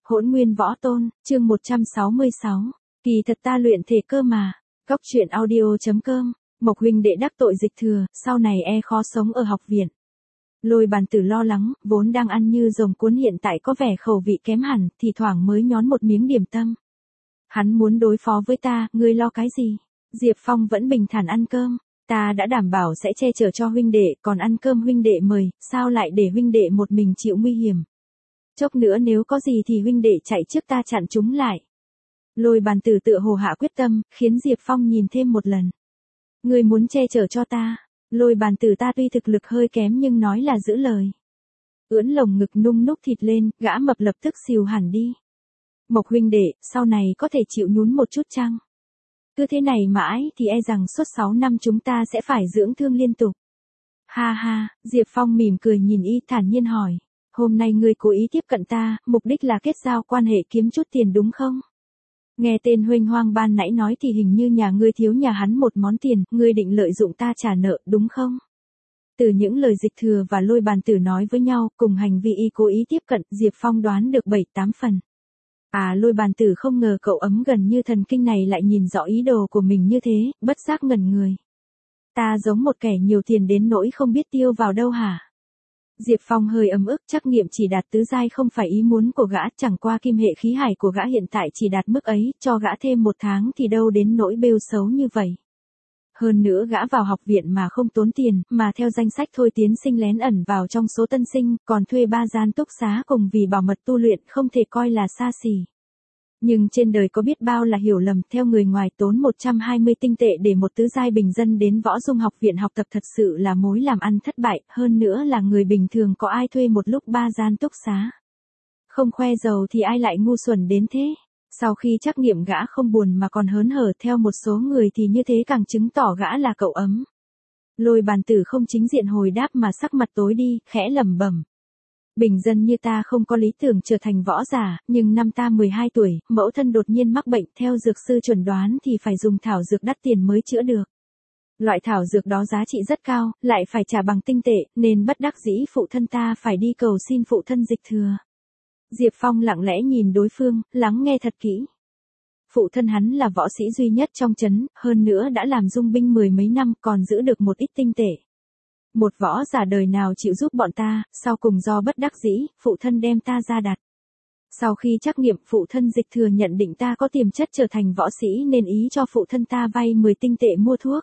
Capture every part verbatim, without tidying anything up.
Hỗn Nguyên Võ Tôn, chương một trăm sáu mươi sáu. Kỳ thật ta luyện thể cơ mà. Góc truyện audio.com. Mộc huynh đệ đắc tội Dịch Thừa, sau này e khó sống ở học viện. Lôi Bàn Tử lo lắng, vốn đang ăn như rồng cuốn hiện tại có vẻ khẩu vị kém hẳn, thì thoảng mới nhón một miếng điểm tâm. Hắn muốn đối phó với ta, ngươi lo cái gì? Diệp Phong vẫn bình thản ăn cơm. Ta đã đảm bảo sẽ che chở cho huynh đệ, còn ăn cơm huynh đệ mời, sao lại để huynh đệ một mình chịu nguy hiểm? Chốc nữa nếu có gì thì huynh đệ chạy trước ta chặn chúng lại. Lôi Bàn Tử tựa hồ hạ quyết tâm, khiến Diệp Phong nhìn thêm một lần. Ngươi muốn che chở cho ta? Lôi Bàn Tử ta tuy thực lực hơi kém nhưng nói là giữ lời. Ưỡn lồng ngực nung núc thịt lên, gã mập lập tức xìu hẳn đi. Mộc huynh đệ, sau này có thể chịu nhún một chút chăng? Cứ thế này mãi thì e rằng suốt sáu năm chúng ta sẽ phải dưỡng thương liên tục. Ha ha, Diệp Phong mỉm cười nhìn y thản nhiên hỏi. Hôm nay ngươi cố ý tiếp cận ta, mục đích là kết giao quan hệ kiếm chút tiền đúng không? Nghe tên huênh hoang ban nãy nói thì hình như nhà ngươi thiếu nhà hắn một món tiền, ngươi định lợi dụng ta trả nợ đúng không? Từ những lời Dịch Thừa và Lôi Bàn Tử nói với nhau, cùng hành vi y cố ý tiếp cận, Diệp Phong đoán được bảy tám phần. À, Lôi Bàn Tử không ngờ cậu ấm gần như thần kinh này lại nhìn rõ ý đồ của mình như thế, bất giác ngẩn người. Ta giống một kẻ nhiều tiền đến nỗi không biết tiêu vào đâu hả? Diệp Phong hơi ấm ức, trắc nghiệm chỉ đạt tứ giai không phải ý muốn của gã, chẳng qua kim hệ khí hải của gã hiện tại chỉ đạt mức ấy, cho gã thêm một tháng thì đâu đến nỗi bêu xấu như vậy. Hơn nữa gã vào học viện mà không tốn tiền, mà theo danh sách thôi tiến sinh lén ẩn vào trong số tân sinh, còn thuê ba gian túc xá cùng vì bảo mật tu luyện không thể coi là xa xỉ. Nhưng trên đời có biết bao là hiểu lầm, theo người ngoài tốn một trăm hai mươi tinh tệ để một tứ giai bình dân đến Võ Dung học viện học tập thật sự là mối làm ăn thất bại, hơn nữa là người bình thường có ai thuê một lúc ba gian túc xá. Không khoe giàu thì ai lại ngu xuẩn đến thế. Sau khi trắc nghiệm gã không buồn mà còn hớn hở, theo một số người thì như thế càng chứng tỏ gã là cậu ấm. Lôi Bàn Tử không chính diện hồi đáp mà sắc mặt tối đi, khẽ lẩm bẩm. Bình dân như ta không có lý tưởng trở thành võ giả, nhưng năm ta mười hai tuổi, mẫu thân đột nhiên mắc bệnh, theo dược sư chuẩn đoán thì phải dùng thảo dược đắt tiền mới chữa được. Loại thảo dược đó giá trị rất cao, lại phải trả bằng tinh tệ, nên bất đắc dĩ phụ thân ta phải đi cầu xin phụ thân Dịch Thừa. Diệp Phong lặng lẽ nhìn đối phương, lắng nghe thật kỹ. Phụ thân hắn là võ sĩ duy nhất trong trấn, hơn nữa đã làm dung binh mười mấy năm, còn giữ được một ít tinh tệ. Một võ giả đời nào chịu giúp bọn ta, sau cùng do bất đắc dĩ, phụ thân đem ta ra đặt. Sau khi trắc nghiệm, phụ thân Dịch Thừa nhận định ta có tiềm chất trở thành võ sĩ nên ý cho phụ thân ta vay mười tinh tệ mua thuốc.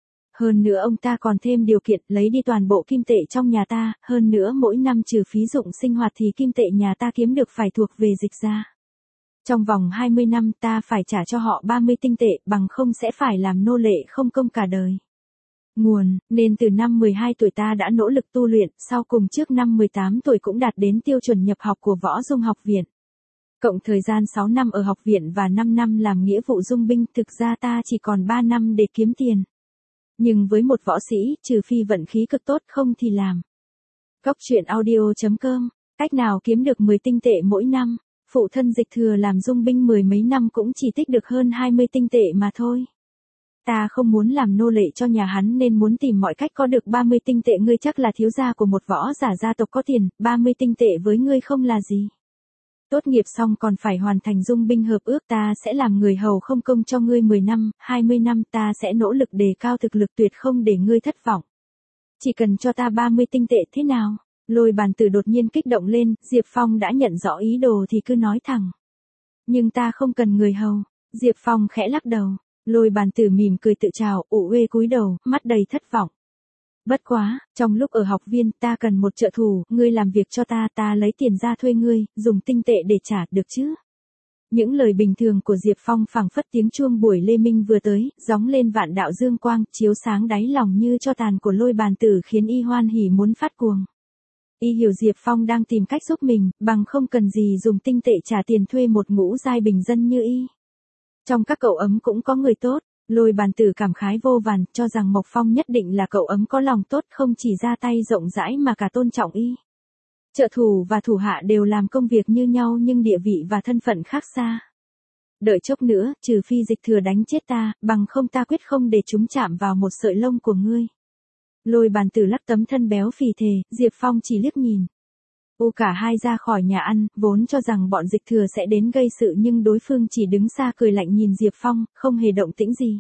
Hơn nữa ông ta còn thêm điều kiện lấy đi toàn bộ kim tệ trong nhà ta, hơn nữa mỗi năm trừ phí dụng sinh hoạt thì kim tệ nhà ta kiếm được phải thuộc về Dịch gia. Trong vòng hai mươi năm ta phải trả cho họ ba mươi tinh tệ, bằng không sẽ phải làm nô lệ không công cả đời. Nguồn, nên từ năm mười hai tuổi ta đã nỗ lực tu luyện, sau cùng trước năm mười tám tuổi cũng đạt đến tiêu chuẩn nhập học của Võ Dung học viện. Cộng thời gian sáu năm ở học viện và năm năm làm nghĩa vụ dung binh, thực ra ta chỉ còn ba năm để kiếm tiền. Nhưng với một võ sĩ, trừ phi vận khí cực tốt không thì làm. Góc truyện audio.com, cách nào kiếm được mười tinh tệ mỗi năm, phụ thân Dịch Thừa làm dung binh mười mấy năm cũng chỉ tích được hơn hai mươi tinh tệ mà thôi. Ta không muốn làm nô lệ cho nhà hắn nên muốn tìm mọi cách có được ba mươi tinh tệ. Ngươi chắc là thiếu gia của một võ giả gia tộc có tiền, ba mươi tinh tệ với ngươi không là gì. Tốt nghiệp xong còn phải hoàn thành dung binh hợp ước, ta sẽ làm người hầu không công cho ngươi mười năm, hai mươi năm, ta sẽ nỗ lực đề cao thực lực tuyệt không để ngươi thất vọng. Chỉ cần cho ta ba mươi tinh tệ thế nào? Lôi Bàn Tử đột nhiên kích động lên, Diệp Phong đã nhận rõ ý đồ thì cứ nói thẳng. Nhưng ta không cần người hầu. Diệp Phong khẽ lắc đầu. Lôi Bàn Tử mỉm cười tự chào, ủ uê cúi đầu, mắt đầy thất vọng. Bất quá, trong lúc ở học viên ta cần một trợ thủ, ngươi làm việc cho ta, ta lấy tiền ra thuê ngươi, dùng tinh tệ để trả, được chứ? Những lời bình thường của Diệp Phong phảng phất tiếng chuông buổi lê minh vừa tới, gióng lên vạn đạo dương quang, chiếu sáng đáy lòng như cho tàn của Lôi Bàn Tử khiến y hoan hỉ muốn phát cuồng. Y hiểu Diệp Phong đang tìm cách giúp mình, bằng không cần gì dùng tinh tệ trả tiền thuê một ngũ giai bình dân như y. Trong các cậu ấm cũng có người tốt. Lôi Bàn Tử cảm khái vô vàn, cho rằng Mộc Phong nhất định là cậu ấm có lòng tốt, không chỉ ra tay rộng rãi mà cả tôn trọng y. Trợ thủ và thủ hạ đều làm công việc như nhau nhưng địa vị và thân phận khác xa. Đợi chốc nữa, trừ phi Dịch Thừa đánh chết ta, bằng không ta quyết không để chúng chạm vào một sợi lông của ngươi. Lôi Bàn Tử lắc tấm thân béo phì thề, Diệp Phong chỉ liếc nhìn. U cả hai ra khỏi nhà ăn, vốn cho rằng bọn Dịch Thừa sẽ đến gây sự nhưng đối phương chỉ đứng xa cười lạnh nhìn Diệp Phong, không hề động tĩnh gì.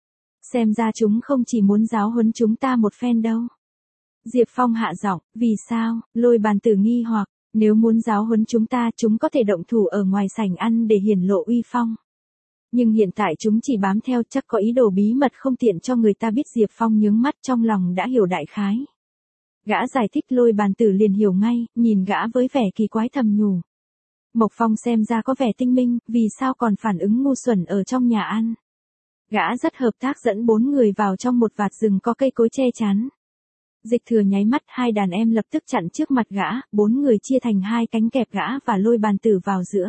Xem ra chúng không chỉ muốn giáo huấn chúng ta một phen đâu. Diệp Phong hạ giọng, vì sao? Lôi Bàn Tử nghi hoặc, nếu muốn giáo huấn chúng ta, chúng có thể động thủ ở ngoài sảnh ăn để hiển lộ uy phong. Nhưng hiện tại chúng chỉ bám theo, chắc có ý đồ bí mật không tiện cho người ta biết. Diệp Phong nhướng mắt, trong lòng đã hiểu đại khái. Gã giải thích. Lôi Bàn Tử liền hiểu ngay, nhìn gã với vẻ kỳ quái thầm nhủ. Mộc Phong xem ra có vẻ tinh minh, vì sao còn phản ứng ngu xuẩn ở trong nhà ăn. Gã rất hợp tác dẫn bốn người vào trong một vạt rừng có cây cối che chắn. Dịch Thừa nháy mắt, hai đàn em lập tức chặn trước mặt gã, bốn người chia thành hai cánh kẹp gã và Lôi Bàn Tử vào giữa.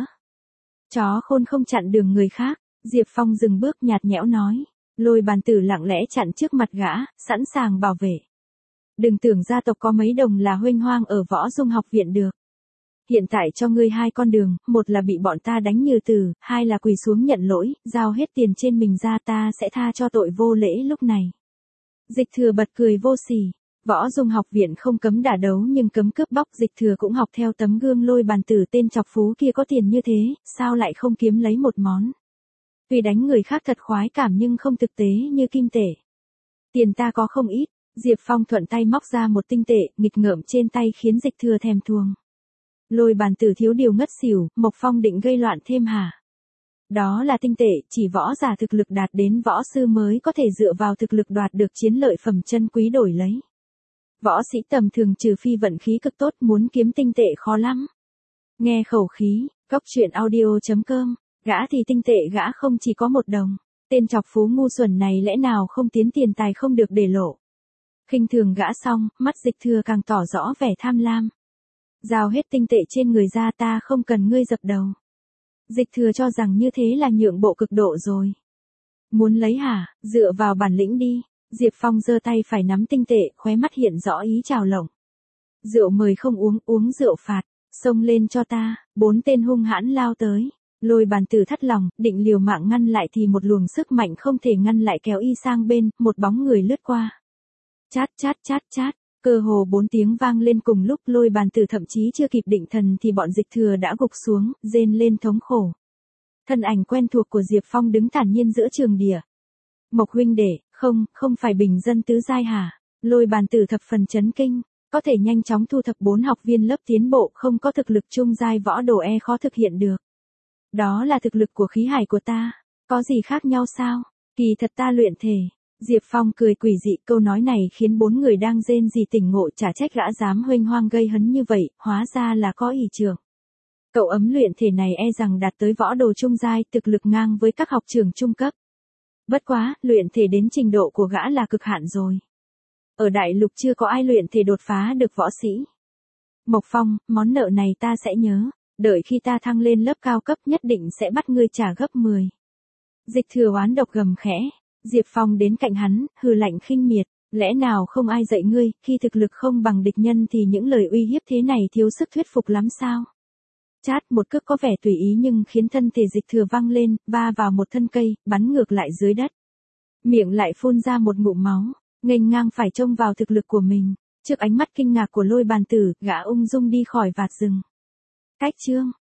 Chó khôn không chặn đường người khác. Diệp Phong dừng bước nhạt nhẽo nói. Lôi Bàn Tử lặng lẽ chặn trước mặt gã, sẵn sàng bảo vệ. Đừng tưởng gia tộc có mấy đồng là huênh hoang ở Võ Dung học viện được. Hiện tại cho ngươi hai con đường, một là bị bọn ta đánh như tử, hai là quỳ xuống nhận lỗi, giao hết tiền trên mình ra, ta sẽ tha cho tội vô lễ lúc này. Dịch Thừa bật cười vô sỉ. Võ Dung học viện không cấm đả đấu nhưng cấm cướp bóc. Dịch Thừa cũng học theo tấm gương Lôi Bàn Tử, tên chọc phú kia có tiền như thế, sao lại không kiếm lấy một món. Tuy đánh người khác thật khoái cảm nhưng không thực tế như kim tệ. Tiền ta có không ít. Diệp Phong thuận tay móc ra một tinh tệ, nghịch ngợm trên tay khiến Dịch Thừa thèm thuồng. Lôi Bàn Tử thiếu điều ngất xỉu, Mộc Phong định gây loạn thêm hả? Đó là tinh tệ, chỉ võ giả thực lực đạt đến võ sư mới có thể dựa vào thực lực đoạt được chiến lợi phẩm chân quý đổi lấy. Võ sĩ tầm thường trừ phi vận khí cực tốt, muốn kiếm tinh tệ khó lắm. Nghe khẩu khí, góc truyện audio chấm com, gã thì tinh tệ gã không chỉ có một đồng. Tên chọc phú ngu xuẩn này lẽ nào không tiến tiền tài không được để lộ. Khinh thường gã xong, mắt Dịch Thừa càng tỏ rõ vẻ tham lam. Giao hết tinh tệ trên người ra, ta không cần ngươi dập đầu. Dịch Thừa cho rằng như thế là nhượng bộ cực độ rồi. Muốn lấy hả, dựa vào bản lĩnh đi. Diệp Phong giơ tay phải nắm tinh tệ, khóe mắt hiện rõ ý chào lộng. Rượu mời không uống, uống rượu phạt, xông lên cho ta. Bốn tên hung hãn lao tới. Lôi Bàn Tử thắt lòng, định liều mạng ngăn lại thì một luồng sức mạnh không thể ngăn lại kéo y sang bên, một bóng người lướt qua. Chát chát chát chát, cơ hồ bốn tiếng vang lên cùng lúc. Lôi Bàn Tử thậm chí chưa kịp định thần thì bọn Dịch Thừa đã gục xuống, rên lên thống khổ. Thân ảnh quen thuộc của Diệp Phong đứng thản nhiên giữa trường địa. Mộc huynh đệ, không, không phải bình dân tứ giai hả? Lôi Bàn Tử thập phần chấn kinh, có thể nhanh chóng thu thập bốn học viên lớp tiến bộ, không có thực lực trung giai võ đồ e khó thực hiện được. Đó là thực lực của khí hải của ta, có gì khác nhau sao? Kỳ thật ta luyện thể. Diệp Phong cười quỷ dị, câu nói này khiến bốn người đang rên rỉ tỉnh ngộ, chả trách gã dám huênh hoang gây hấn như vậy, hóa ra là có ỷ trưởng. Cậu ấm luyện thể này e rằng đạt tới võ đồ trung giai, thực lực ngang với các học trường trung cấp. Bất quá, luyện thể đến trình độ của gã là cực hạn rồi. Ở đại lục chưa có ai luyện thể đột phá được võ sĩ. Mộc Phong, món nợ này ta sẽ nhớ, đợi khi ta thăng lên lớp cao cấp nhất định sẽ bắt ngươi trả gấp mười. Dịch Thừa oán độc gầm khẽ. Diệp Phong đến cạnh hắn, hừ lạnh khinh miệt, lẽ nào không ai dạy ngươi, khi thực lực không bằng địch nhân thì những lời uy hiếp thế này thiếu sức thuyết phục lắm sao? Chát, một cước có vẻ tùy ý nhưng khiến thân thể Dịch Thừa văng lên, va vào một thân cây, bắn ngược lại dưới đất. Miệng lại phun ra một ngụm máu, nghênh ngang phải trông vào thực lực của mình. Trước ánh mắt kinh ngạc của Lôi Bàn Tử, gã ung dung đi khỏi vạt rừng. Cách chương